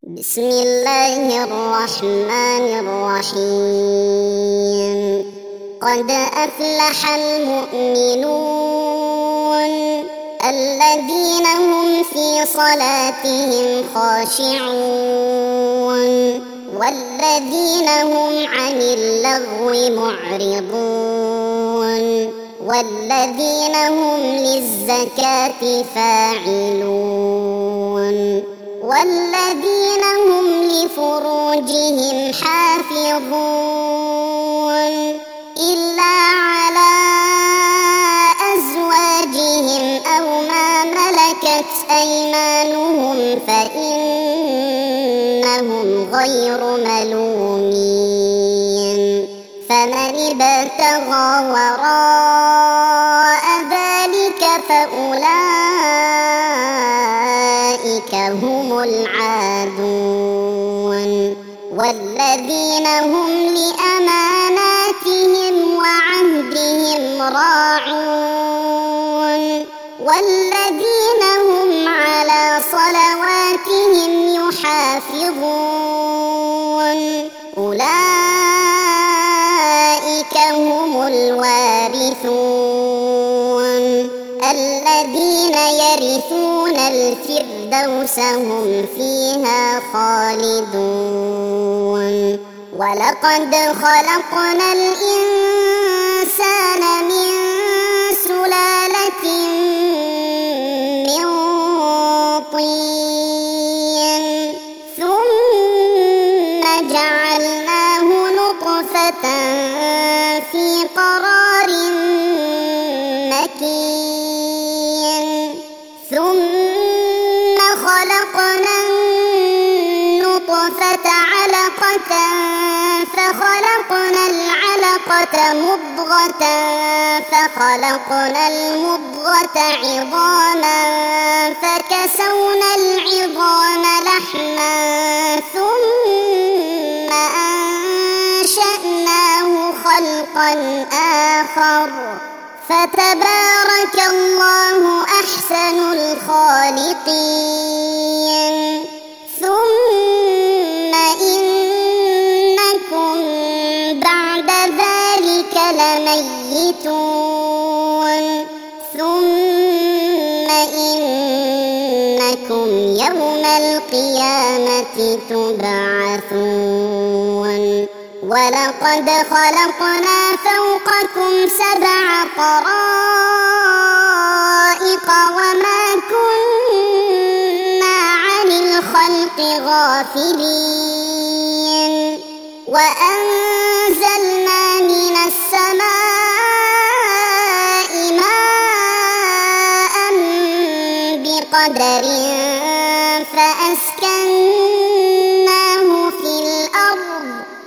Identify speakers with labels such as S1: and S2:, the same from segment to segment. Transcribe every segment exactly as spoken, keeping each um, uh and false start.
S1: بسم الله الرحمن الرحيم. قد أفلح المؤمنون الذين هم في صلاتهم خاشعون والذين هم عن اللغو معرضون والذين هم للزكاة فاعلون والذين هم لفروجهم حافظون إلا على أزواجهم أو ما ملكت أيمانهم فإنهم غير ملومين. فمن ابتغى وراء ذلك فأولئك هم العادون. والذين هم لأماناتهم وعهدهم راعون والذين هم على صلواتهم يحافظون أولئك هم الوارثون الذين يرثون الفردوس هم فيها خالدون. ولقد خلقنا الإنسان من سلالة من طين ثم جعلناه نطفة في قرار مكين ثم خلقنا النطفة علقة فخلقنا العلقة مضغة فخلقنا المضغة عظاما فكسونا العظام لحما ثم أنشأناه خلقا آخر فتبارك الله أحسن الخالقين. ثم إنكم بعد ذلك لميتون ثم إنكم يوم القيامة تبعثون. ولقد خلقنا فوقكم سبع طرائق وما كنا عن الخلق غافلين وأنزلنا من السماء ماء بقدر فأسكناه في الأرض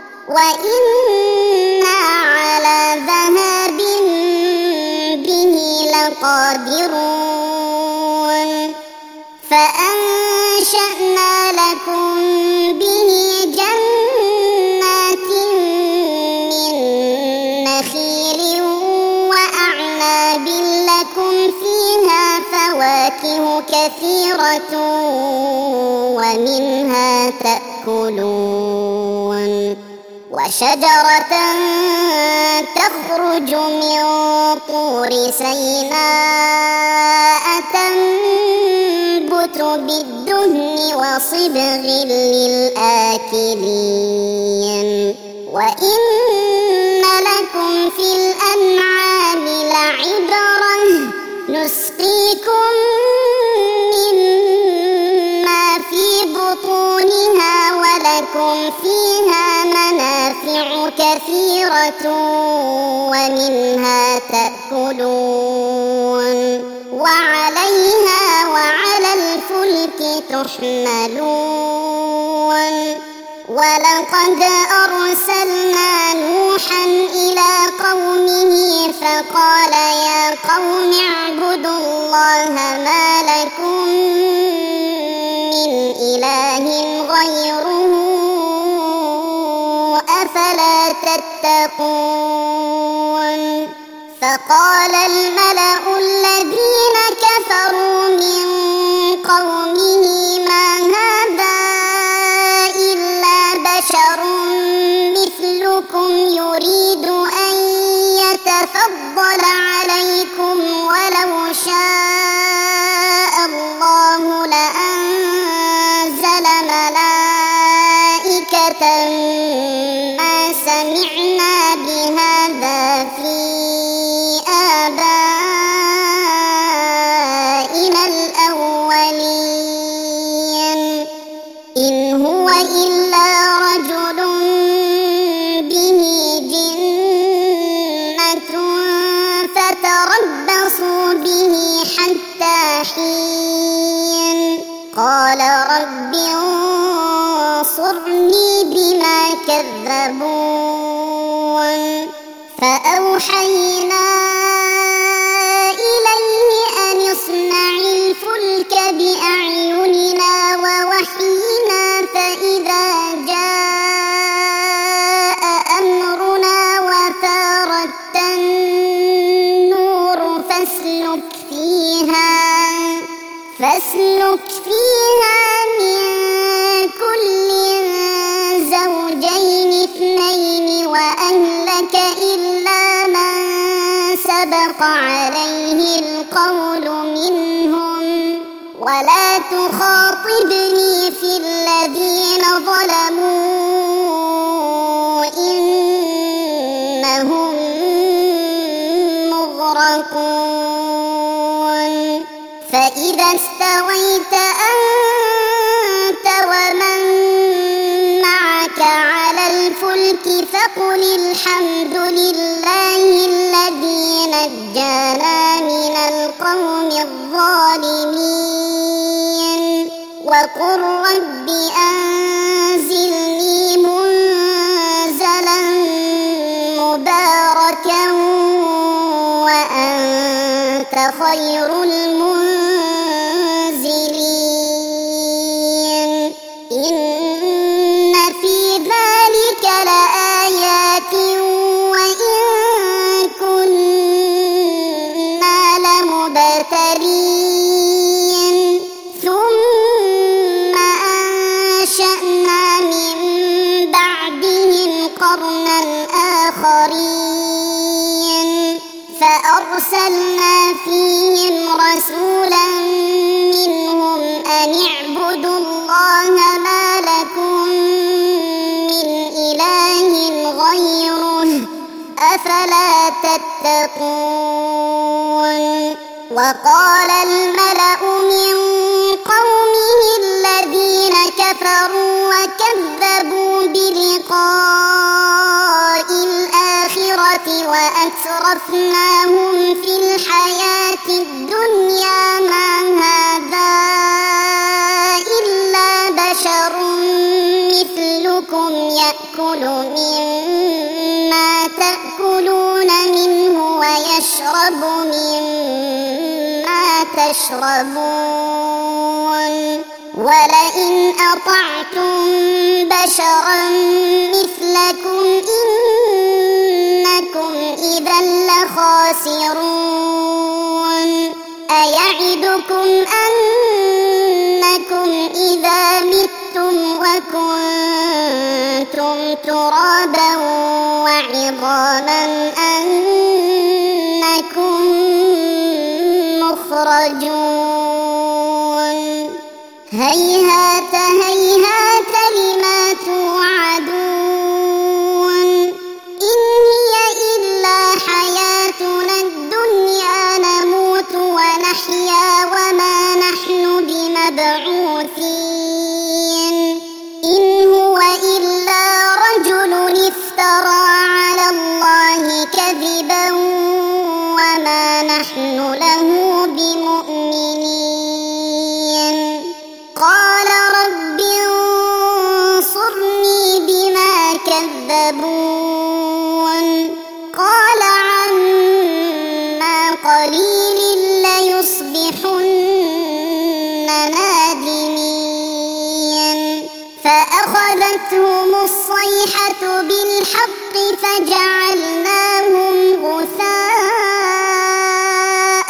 S1: وإنا على ذهاب به لقادرون. فأنشأنا لكم به جنات من نخيل وأعناب لكم فيها فواكه كثيرة ومنها تأكلون وشجرة تخرج من طور سيناء تنبت بالدهن وصبغ للآكلين. وإن لكم في الأنعام لعبرة نسقيكم مما في بطونها ولكم فيها منافع كثيرة ومنها تأكلون وعليها وعلى الفلك تحملون. ولقد أرسلنا نوحا إلى قومه فقال يا قوم اعبدوا الله ما لكم من إله غيره أفلا تتقون. فقال الملأ الذين كفروا من قومه ما هذا فاحشة ما سمعنا بهذا في آبائنا الأولين إن هو إلا رجل به جنة فتربصوا به حتى حين قال رب انصرني بما كذبون فأوحينا إليه أن اصنع الفلك بأعيننا ووحينا فإذا جاء أمرنا وفارت النور فاسلك فيها فاسلك فيها من كل زوجين اثنين وأهلك إلا من سبق عليه القول منهم ولا تخاطبني في الذين ظلموا إنهم مغرقون فإذا استويت أنت ومن معك على الفلك فقل الحمد لله الذي نجانا من القوم الظالمين وقل رب أنزلني منزلا مباركا وأنت خير المنزلين إن في ذلك لآيات وإن كنا لمبتلين ثم أنشأنا من بعدهم قرنا آخرين فأرسلنا فيهم رسولا منهم أن اعبدوا الله ما لكم من إله غيره أفلا تتقون وقال الملأ من قومه الذين كفروا وكذبوا بلقاء الآخرة وأترفناهم في الحياة الدنيا ما هذا إلا بشر مثلكم يأكل مما تأكلون منه ويشرب مما تشربون ولئن أطعتم بشرا مثلكم إنكم إذا لخاسرون أيعدكم أنكم إذا متم وكنتم ترابا وعظاما أنكم مخرجون هيهات هيهات لما توعدون إن هي إلا حياتنا الدنيا نموت ونحيا وما نحن بمبعوثين إن هو إلا رجل افترى على الله كذبا وما نحن له بمؤمنين قال رب انصرني بما كذبون قال عما قليل ليصبحن نادمين فأخذتهم الصيحة بالحق فجعلناهم غثاء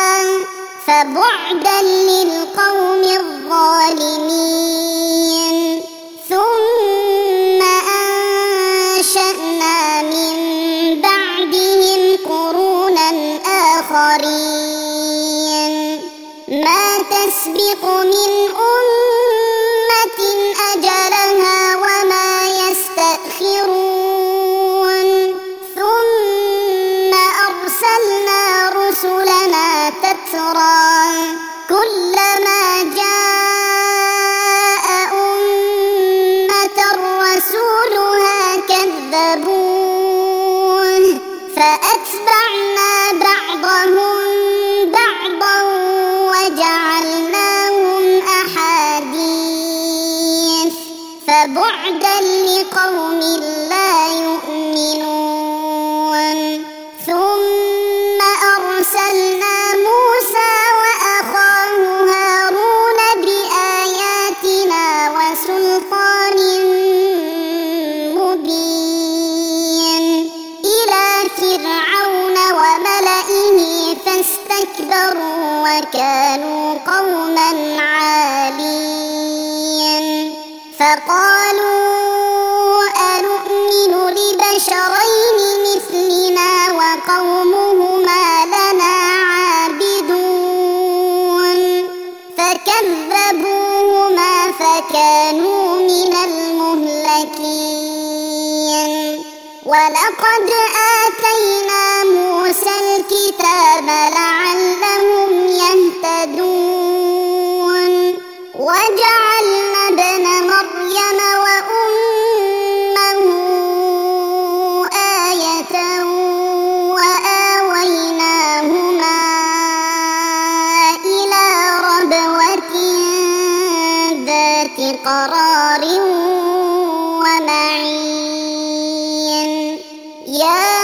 S1: فبعدا للقوم الظالمين ثم أنشأنا من بعدهم قرونا آخرين ما تسبق من أمة أجلها وما فبعدا لقوم لا يؤمنون. ثم أرسلنا موسى وأخاه هارون بآياتنا وسلطان مبين إلى فرعون وملئه فاستكبروا وكانوا قوما عالين. فقالوا أنؤمن لبشرين مثلنا وقومهما لنا عابدون. فكذبوهما فكانوا من المهلكين. ولقد آتينا موسى الكتاب لعلهم يهتدون. وجعلنا ابن مريم وأمه آية وآويناهما إلى ربوة ذات قرار ومعين. يا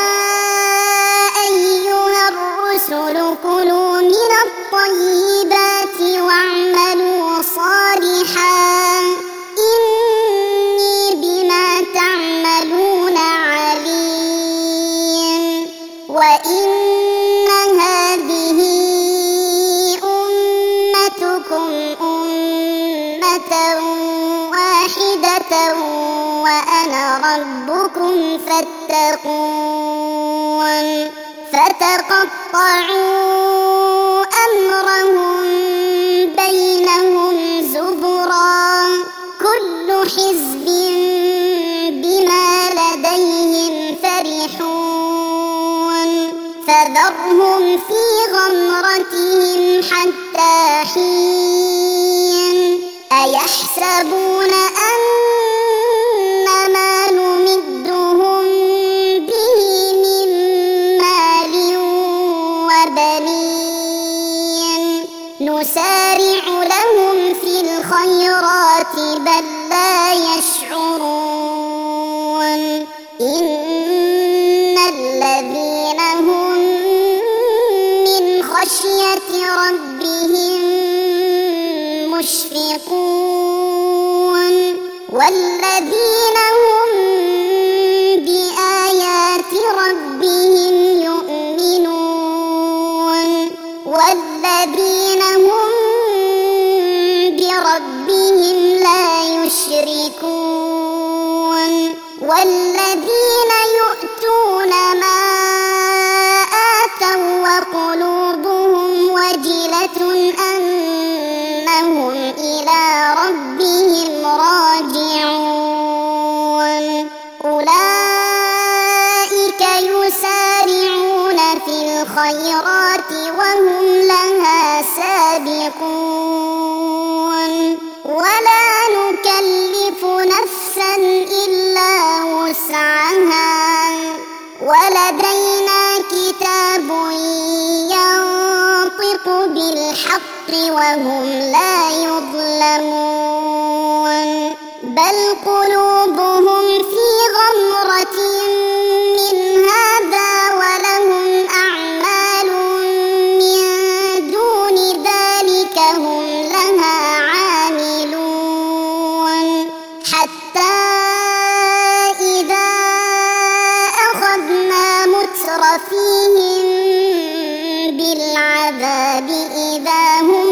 S1: أيها الرسل كلوا من الطيبات واعملوا صالحا إني بما تعملون عليم. وإن هذه أمتكم أمة واحدة وأنا ربكم فاتقون. فتقطعوا أمرهم بينهم زبرا كل حزب بما لديهم فرحون. فذرهم في غمرتهم حتى حين. أيحسبون أن ما نمدهم به من مال وبنين نسارع لهم في الخيرات بل لا يشعرون. إن الذين هم من خشية ربهم مشفقون والذين هم بآيات ربهم يؤمنون والذين هم بربهم لا يشركون والذين يؤتون ما آتوا وقلوبهم وجلة أنهم إلى ربهم راجعون. أولئك يسارعون في الخيرات وهم لها سابقون. ولا نكلف نفسا إلا وسعها ولدينا كتاب ينطق بالحق وهم لا يظلمون. بل قلوبهم في غمرة من هذا ولهم أعمال من دون ذلك هم لها عاملون. حتى إذا أخذنا مترفيهم بالعذاب إذا هم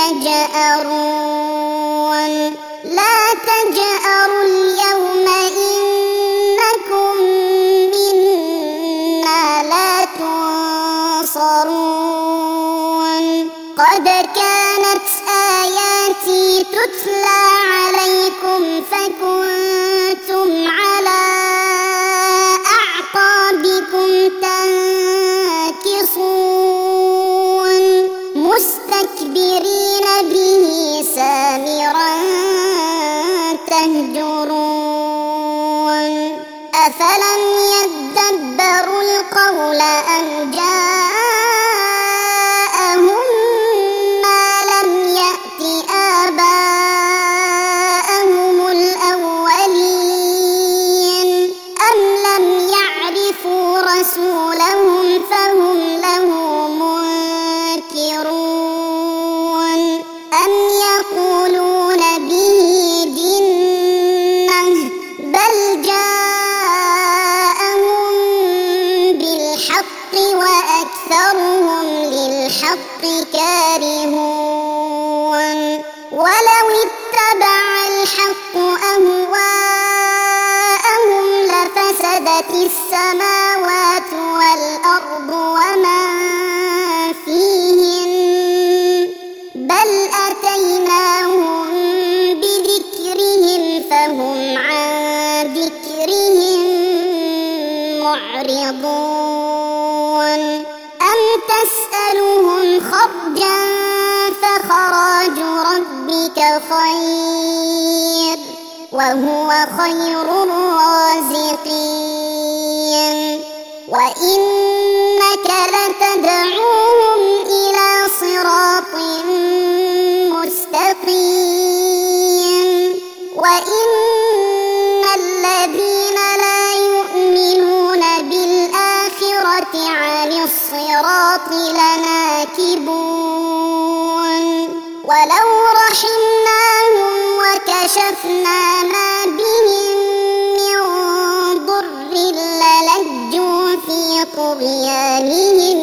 S1: يجأرون. لا تجأروا اليوم إنكم منا لا تنصرون. قد كانت آياتي تتلى عليكم فكنتم على أعقابكم تنكصون مستكبرين به سامرا تهجرون. أفلم يدبروا القول أم جاءهم ما لم يأت آباءهم الأولين. معرضون أم تسألهم خرجا فخراج ربك خير وهو خير الرازقين وإنك لتدعوهم إلى صراط مستقيم وإن الذين لا يؤمنون بالآخرة عن الصراط لناكبون ولو رحمناهم وكشفنا ما بهم من ضر للجوا في طغيانهم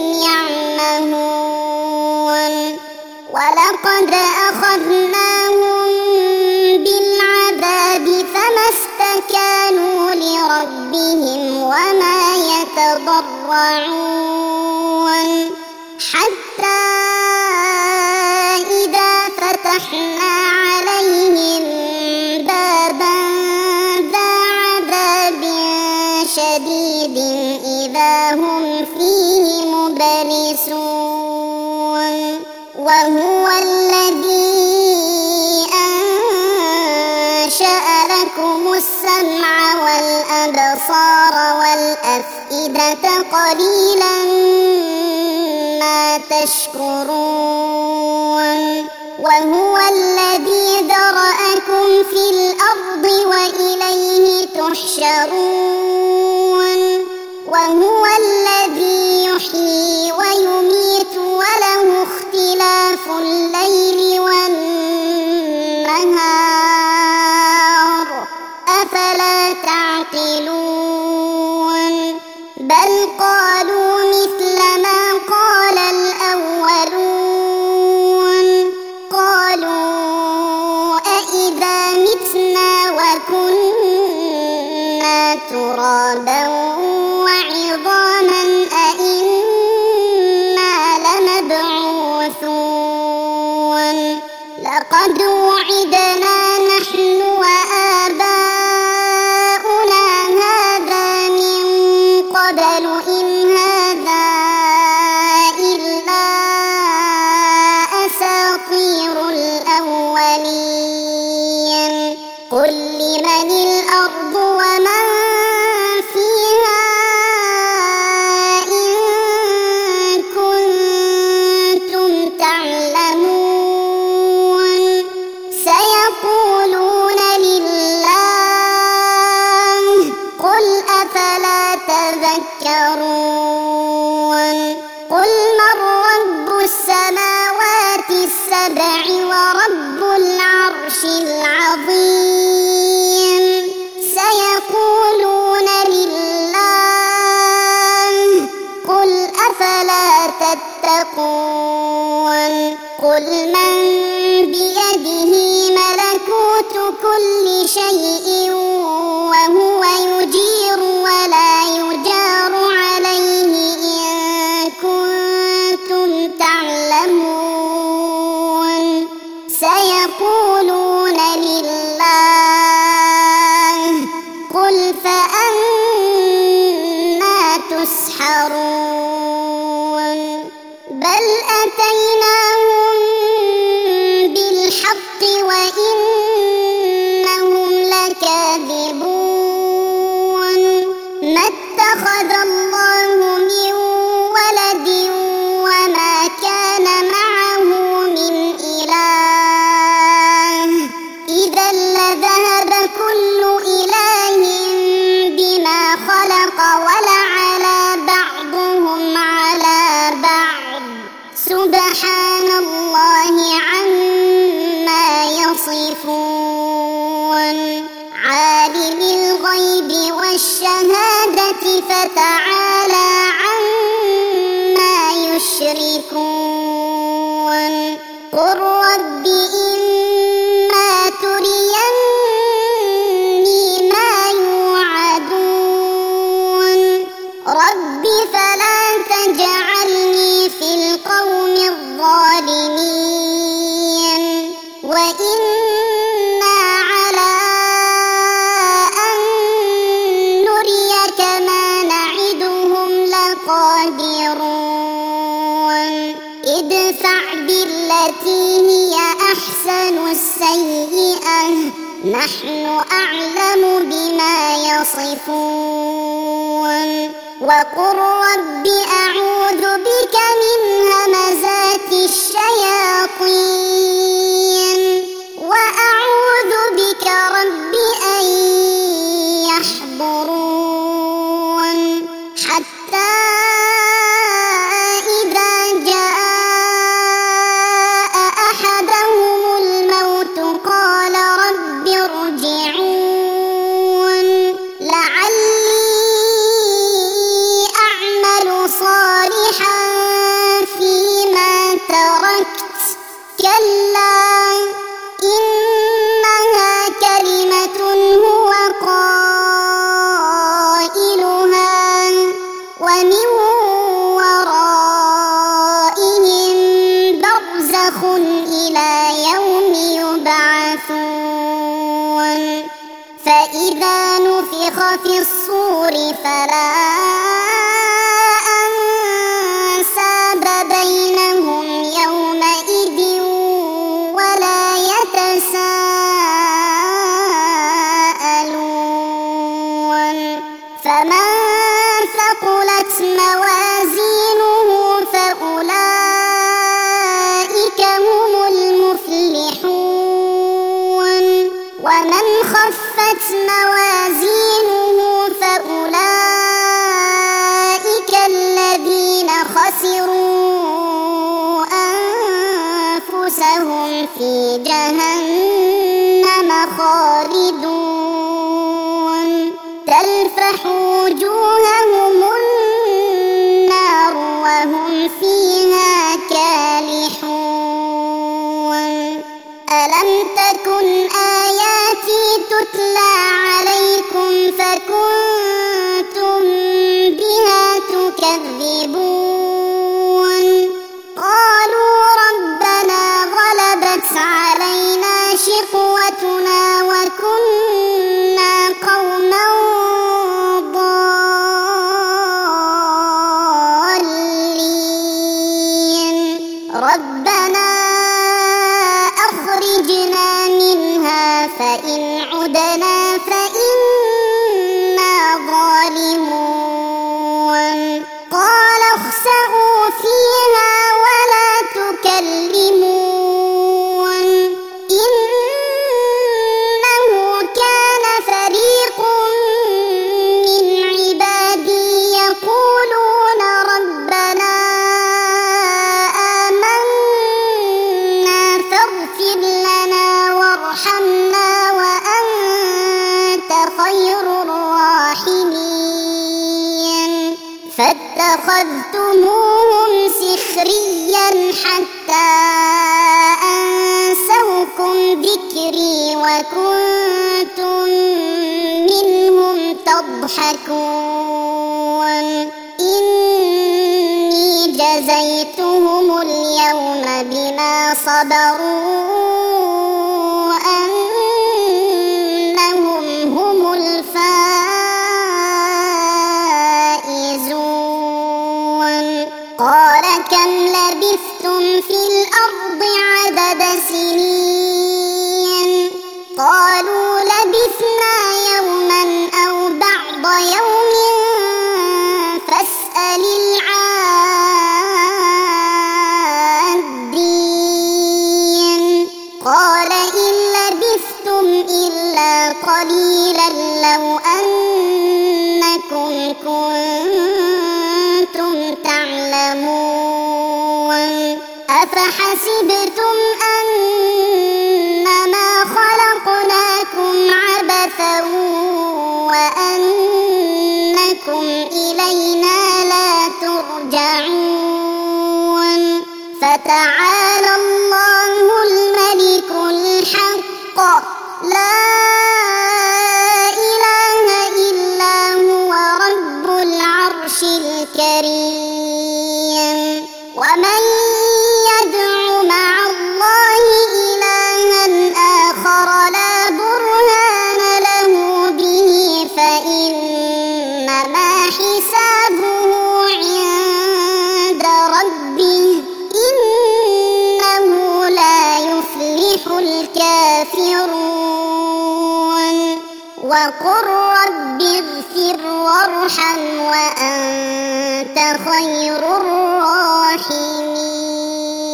S1: يعمهون ولقد أخذناهم بالعذاب فما استكانوا لربهم وما يتضرعون حتى إذا فتحنا عليهم بابا ذا عذاب شديد إذا هم فيه مبلسون وهو الذي أنشأ لكم السمع والأبصار والأفئدة قليلا ما تشكرون وهو الذي ذرأكم في الأرض وإليه تحشرون وهو الذي يحيي ويميت وله اختلاف الليل والنهار أفلا تعقلون بل قالوا مثل ما قال الأولون قالوا أإذا متنا وكنا ترابا وعظاما أإنا لمبعوثون لقد وعدنا نحن وآباؤنا هذا من قبل إن هذا إلا أساطير الأولين قل لمن الأرض ومن فيها إن كنتم تعلمون سيقولون لله قل أفلا تذكرون قل من رب السماوات السبع ورب العرش العظيم سيقولون لله قل أفلا تتقون قل من بيده ملكوت كل شيء وهو يجير ولا يجار عليه إن كنتم تعلمون سيقولون لله قل فأنا تسحرون بل أتيناهم بالحق وإنهم لكاذبون ما اتخذ الله من ولد وما كان معه من إله إذا لذهب كل إله بما خلق ولعلى بعضهم على بعض سبحان الله عما يصفون عالم الغيب والشهادة فتعالى عما يشركون قل رب إما تريني ما يوعدون رب فلا تجعلني في القوم الظالمين وإنا على أن نريك ما نعدهم نحن أعلم بما يصفون وقل رب أعوذ بك من همزات الشياطين وأعوذ بك رب أن يحضرون حتى إذا جاء أحدهم الموت قال رب ارجعون لعلي أعمل صالحا فيما تركت كلا إنها كلمة هو قائلها ومن ورائهم برزخ إلى يوم يبعثون فإذا نفخ في الصور فلا أنساب بينهم يومئذ ولا يتساءلون فمن ثقلت موازينه فأولئك هم المفلحون ومن خفت موازينه فأولئك الذين خسروا أنفسهم في جهنم خالدون تلفح وجوههم النار وهم فيها كالحون ألم تكن آياتي تتلى عليكم فكنتم بها تكذبون قالوا ربنا غلبت علينا شقوتنا وكنا قوما ضالين ربنا أخرجنا منها فإن عدنا فإنا ظالمون قال اخسئوا فيها ولا تكلمون إنه كان فريق من عبادي يقولون ربنا آمنا فاغفر لنا وارحمنا وأنت خير الراحمين فاتخذتموهم سخريا حتى أنسوكم ذكري وكنتم منهم تضحكون إني جزيتهم اليوم بما صبروا أنهم هم الفائزون قال كم لبثتم في الأرض عدد سنين قالوا لبثنا يوما أو بعض يوم فاسأل العادين قال إن لبثتم إلا قليلا لو أنكم كنتم تعلمون أفحسبتم أنما خلقناكم عبثا وأنكم إلينا لا ترجعون فتعالى الله الملك الحق لا إله إلا هو رب العرش الكريم ومن يدع مع الله إلها آخر لا برهان له به فإنما حسابه عند ربه إن وقل رب اغفر وارحم وأنت خير الراحمين.